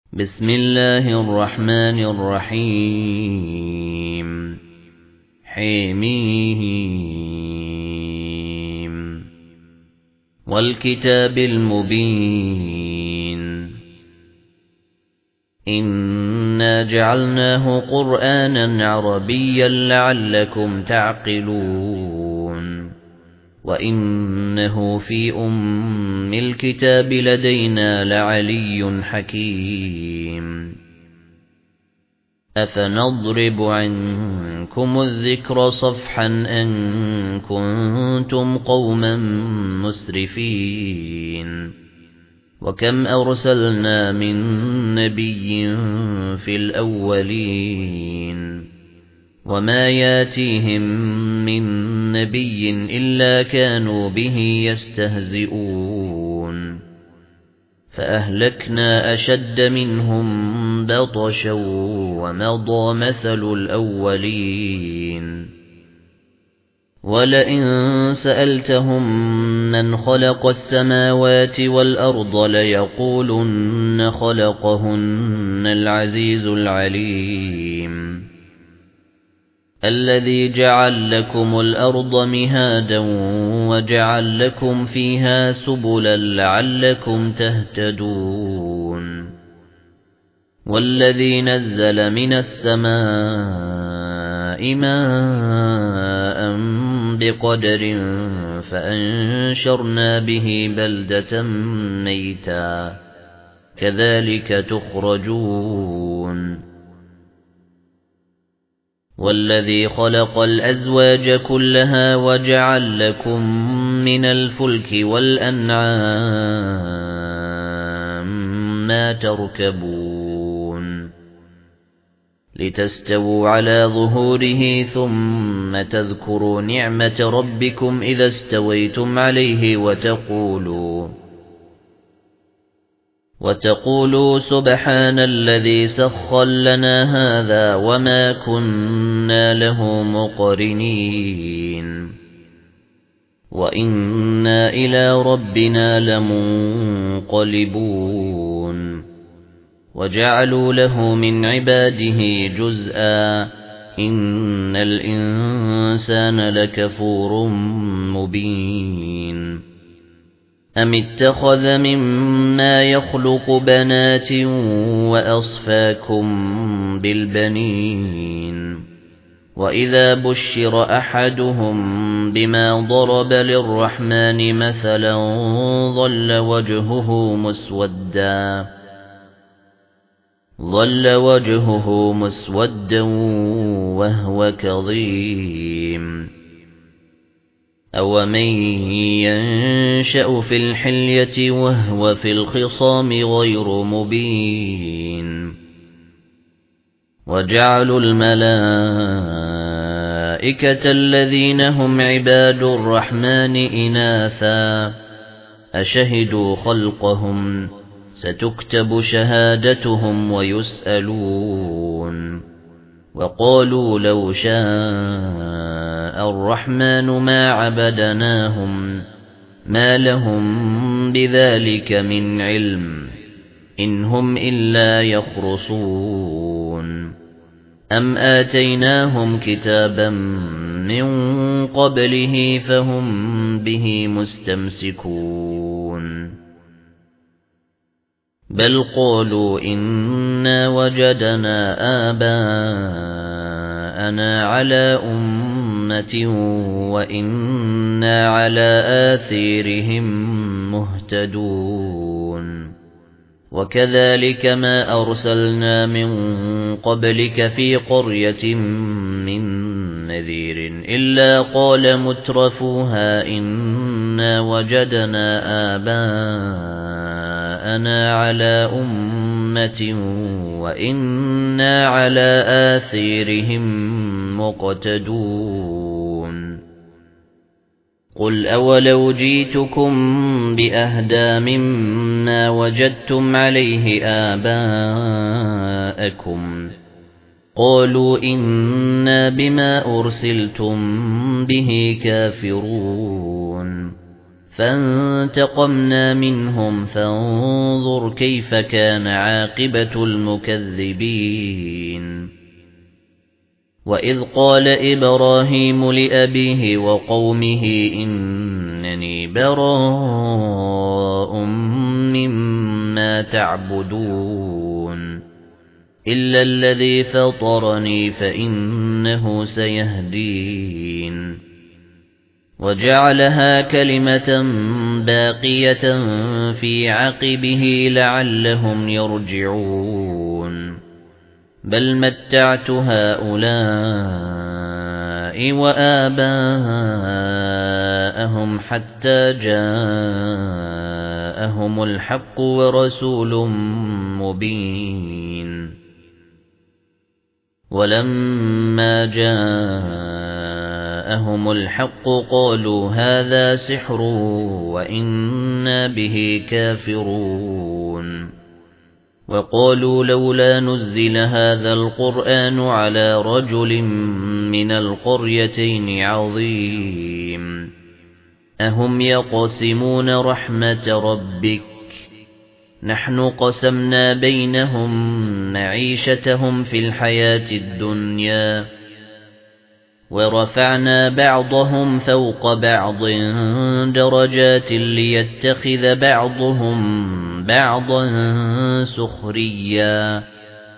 بسم الله الرحمن الرحيم حميم والكتاب المبين إنا جعلناه قرآنا عربيا لعلكم تعقلون وإنه في أم الكتاب لدينا لعلي حكيم أفنضرب عنكم الذكر صفحا أن كنتم قوما مسرفين وكم أرسلنا من نبي في الأولين وما ياتيهم من نبي إلا كانوا به يستهزئون فأهلكنا أشد منهم بطشا ومضى مثل الأولين ولئن سألتهم من خلق السماوات والأرض ليقولن خلقهن العزيز العليم الذي جعل لكم الأرض مهادا وجعل لكم فيها سبلا لعلكم تهتدون والذي نزل من السماء ماء بقدر فأنشرنا به بلدة ميتا كذلك تخرجون والذي خلق الأزواج كلها وجعل لكم من الفلك والأنعام ما تركبون لتستووا على ظهوره ثم تذكروا نعمة ربكم إذا استويتم عليه وتقولوا سبحان الذي سخر لنا هذا وما كنا له مقرنين وإنا إلى ربنا لمنقلبون وجعلوا له من عباده جزءا إن الإنسان لكفور مبين أم اتخذ مما يخلق بنات وأصفاكم بالبنين وإذا بشر أحدهم بما ضرب للرحمن مثلا ظل وجهه مسودا وهو كظيم أَوَمَن يَنشَأُ فِي الْحِلْيَةِ وَهُوَ فِي الْخِصَامِ غَيْرُ مُبِينٍ وَجَعَلُوا الْمَلَائِكَةَ الَّذِينَ هُمْ عِبَادُ الرَّحْمَنِ إِنَاثًا أَشَهِدُوا خَلْقَهُمْ سَتُكْتَبُ شَهَادَتُهُمْ وَيُسْأَلُونَ وَقَالُوا لَوْ شَاءَ الرَّحْمَنُ مَا عَبَدْنَاهُمْ مَا لَهُم بِذَلِكَ مِنْ عِلْمٍ إِنْ هُمْ إِلَّا يَخْرُصُونَ أَمْ آتَيْنَاهُمْ كِتَابًا مِنْ قَبْلِهِ فَهُمْ بِهِ مُسْتَمْسِكُونَ بَلْ قَالُوا إِنَّا وَجَدْنَا آبَاءَنَا عَلَى أُمَّةٍ وَإِنَّا عَلَى آثَارِهِمْ مُهْتَدُونَ وَكَذَلِكَ مَا أَرْسَلْنَا مِنْ قَبْلِكَ فِي قَرْيَةٍ مِنْ نَذِيرٍ إِلَّا قَالَ مُتْرَفُوهَا إِنَّا وَجَدْنَا آبَاءَنَا عَلَى أُمَّةٍ وَإِنَّا عَلَى آثَارِهِمْ مُقْتَدُونَ قُلْ أَوَلَوْ جِئْتُكُمْ بِأَهْدَى مِمَّا وَجَدتُّمْ عَلَيْهِ آبَاءَكُمْ قَالُوا إِنَّا بِمَا أُرْسِلْتُمْ بِهِ كَافِرُونَ فانتقمنا منهم فانظر كيف كان عاقبة المكذبين وإذ قال إبراهيم لأبيه وقومه إنني براء مما تعبدون إلا الذي فطرني فإنه سيهدين وجعلها كلمة باقية في عقبه لعلهم يرجعون بل متعت هؤلاء وآباءهم حتى جاءهم الحق ورسول مبين ولما جاءهم الحق قالوا هذا سحر وإنا به كافرون وقالوا لولا نزل هذا القرآن على رجل من القريتين عظيم أهم يقسمون رحمة ربك نحن قسمنا بينهم معيشتهم في الحياة الدنيا ورفعنا بعضهم فوق بعض درجات ليتخذ بعضهم بعضا سخريا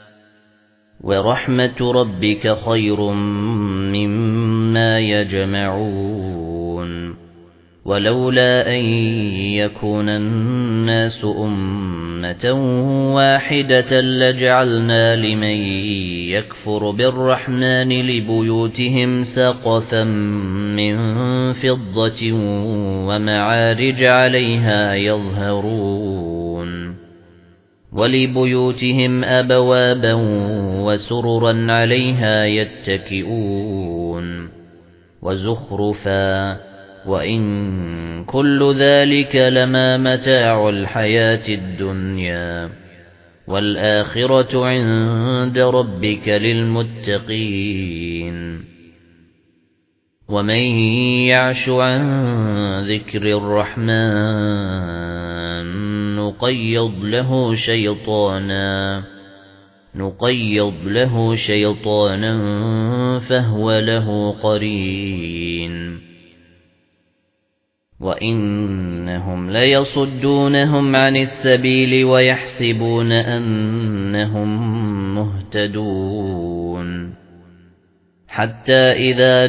ورحمة ربك خير مما يجمعون ولولا أن يكون الناس أمة واحدة لجعلنا لمن يكفر بالرحمن لبيوتهم سقفا من فضة ومعارج عليها يظهرون ولبيوتهم أبوابا وسررا عليها يتكئون وزخرفا وإن كل ذلك لما متاع الحياة الدنيا والآخرة عند ربك للمتقين ومن يعش عن ذكر الرحمن نقيض له شيطانا فهو له قرين وإنهم ليصدونهم عن السبيل ويحسبون أنهم مهتدون حتى إذا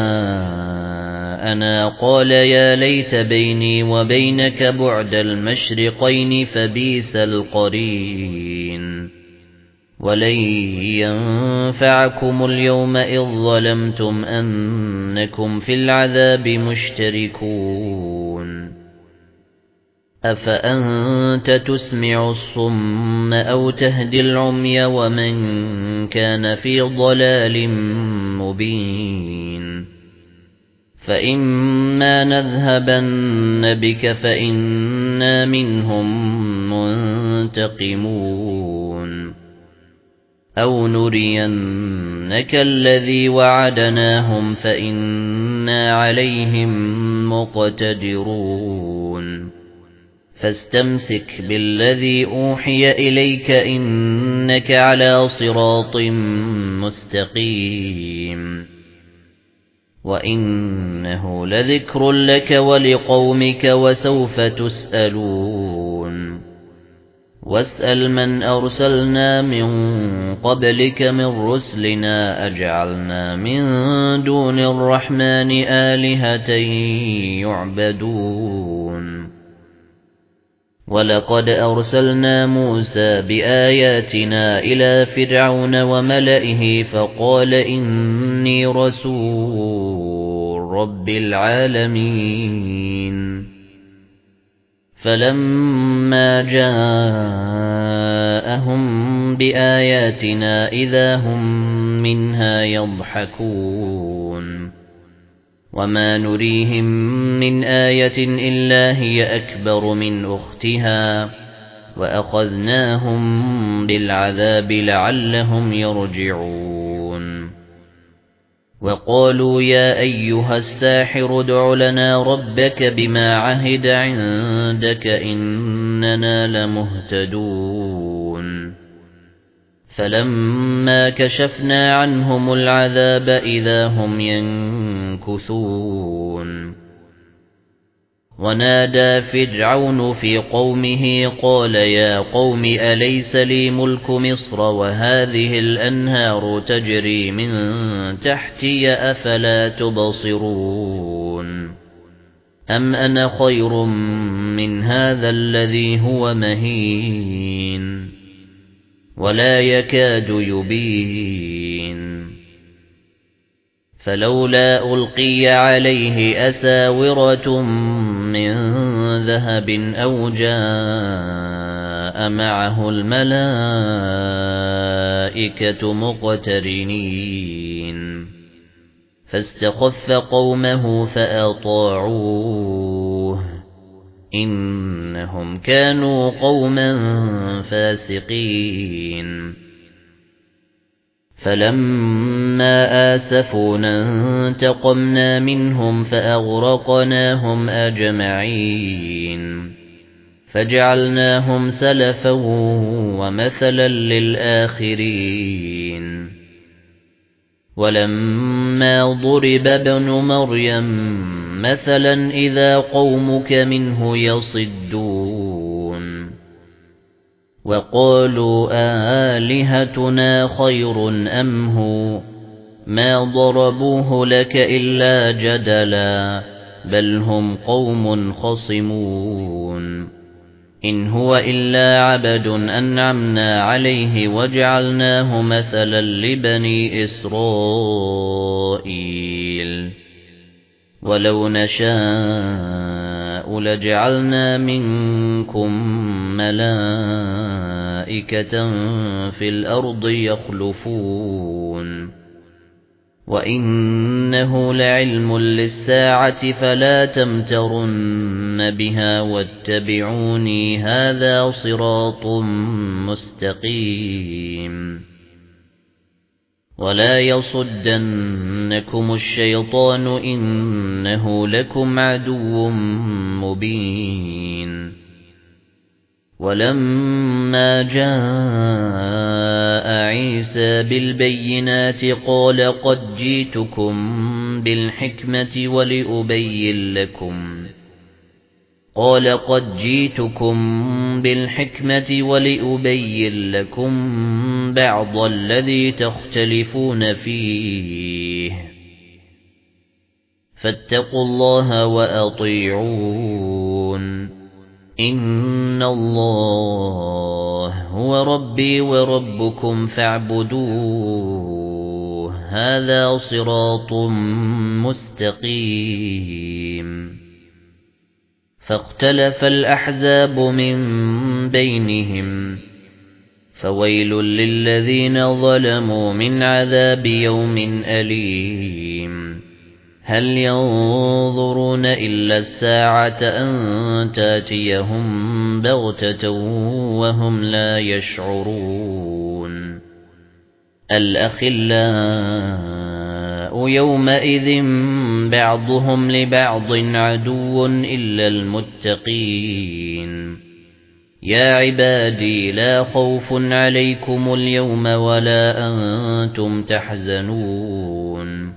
جاءنا قال يا ليت بيني وبينك بعد المشرقين فبئس القرين ولن ينفعكم اليوم إذ ظلمتم أنكم في العذاب مشتركون أفأنت تسمع الصم أو تهدي العمي ومن كان في ضلال مبين فإما نذهبن بك فإنا منهم منتقمون أو نرينك الذي وعدناهم فإنا عليهم مقتدرون فاستمسك بالذي أوحي إليك إنك على صراط مستقيم وإنه لذكر لك ولقومك وسوف تسألون واسأل من أرسلنا من قبلك من رسلنا أجعلنا من دون الرحمن آلهة يعبدون ولقد أرسلنا موسى بآياتنا إلى فرعون وملئه فقال إني رسول رب العالمين فلما جاءهم بآياتنا إذا هم منها يضحكون وما نريهم من آية إلا هي أكبر من أختها وأخذناهم بالعذاب لعلهم يرجعون وقالوا يا أيها الساحر ادع لنا ربك بما عهد عندك إننا لمهتدون فلما كشفنا عنهم العذاب إذا هم ينكثون ونادى فرعون في قومه قال يا قوم أليس لي ملك مصر وهذه الأنهار تجري من تحتي أفلا تبصرون أم أنا خير من هذا الذي هو مهين ولا يكاد يبين فلولا ألقي عليه أساورة من ذهب أو جاء معه الملائكة مقترنين فاستخف قومه فأطاعوه إنهم كانوا قوما فاسقين فلما آسفونا انتقمنا منهم فأغرقناهم أجمعين فجعلناهم سلفا ومثلا للآخرين ولما ضرب ابن مريم مثلا إذا قومك منه يصدون وقالوا آلهتنا خير أم هو ما ضربوه لك إلا جدلا بل هم قوم خصمون إن هو إلا عبد أنعمنا عليه وجعلناه مثلا لبني إسرائيل ولو نشاء لجعلنا منكم ملائكة في الأرض يخلفون وإنه لعلم للساعة فلا تمترن بها واتبعوني هذا صراط مستقيم ولا يصدنكم الشيطان إنه لكم عدو مبين ولما جاء عيسى بالبينات قال قد جئتكم بالحكمة ولأبين لكم بعض الذي تختلفون فيه فاتقوا الله وأطيعون إن الله هو ربي وربكم فاعبدوه هذا صراط مستقيم فاختلف الأحزاب من بينهم فويل للذين ظلموا من عذاب يوم أليم هل ينظرون إلا الساعة أن تأتيهم بغتة وهم لا يشعرون الأخلاء يومئذ بعضهم لبعض عدو إلا المتقين يا عبادي لا خوف عليكم اليوم ولا أنتم تحزنون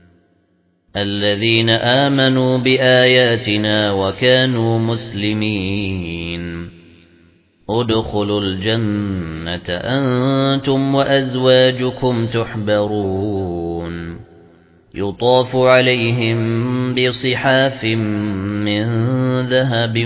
الذين آمنوا بآياتنا وكانوا مسلمين ادخلوا الجنة أنتم وأزواجكم تحبرون يطاف عليهم بصحاف من ذهب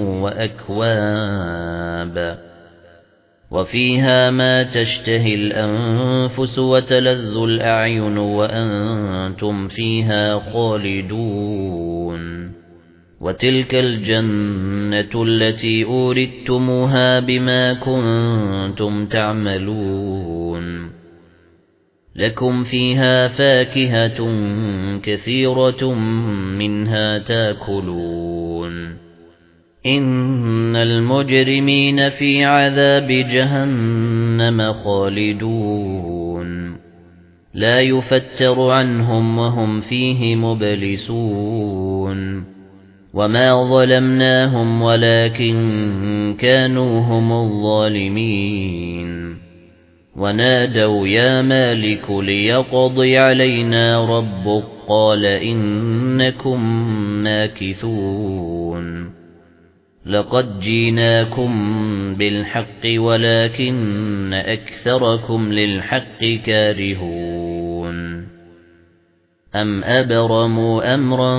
وأكواب وفيها ما تشتهي الأنفس وتلذ الأعين وأنتم فيها خالدون وتلك الجنة التي أورثتموها بما كنتم تعملون لكم فيها فاكهة كثيرة منها تاكلون إن المجرمين في عذاب جهنم خالدون لا يفتر عنهم وهم فيه مبلسون وما ظلمناهم ولكن كانوا هم الظالمين ونادوا يا مالك ليقضي علينا ربك قال إنكم ماكثون لقد جئناكم بالحق ولكن أكثركم للحق كارهون أم أبرموا أمرا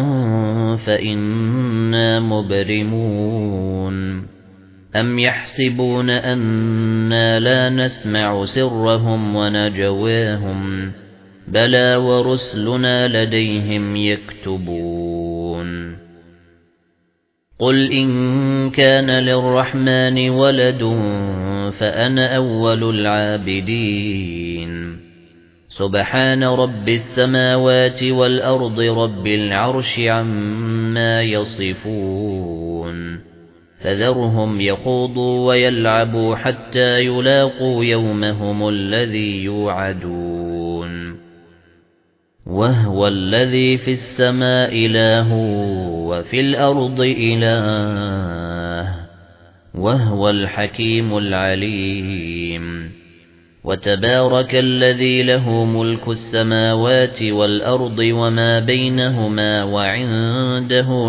فإنا مبرمون أم يحسبون أننا لا نسمع سرهم ونجواهم بلى ورسلنا لديهم يكتبون قل إن كان للرحمن ولد فأنا أول العابدين سبحان رب السماوات والأرض رب العرش عما يصفون فذرهم يخوضوا ويلعبوا حتى يلاقوا يومهم الذي يوعدون وهو الذي في السماء إله وفي الأرض إله وهو الحكيم العليم وتبارك الذي له ملك السماوات والأرض وما بينهما وعنده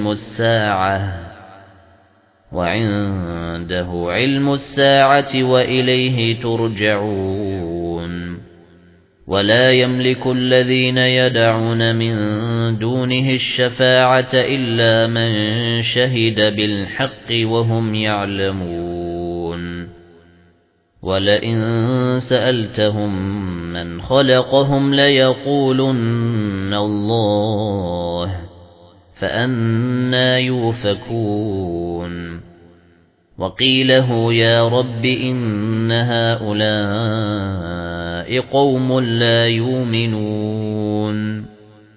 علم الساعة وإليه ترجعون ولا يملك الذين يدعون من دونه الشفاعة إلا من شهد بالحق وهم يعلمون ولئن سألتهم من خلقهم ليقولن الله فأنى يؤفكون وقيله يا رب إن هؤلاء قوم لا يؤمنون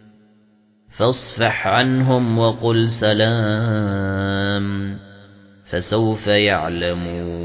فاصفح عنهم وقل سلام فسوف يعلمون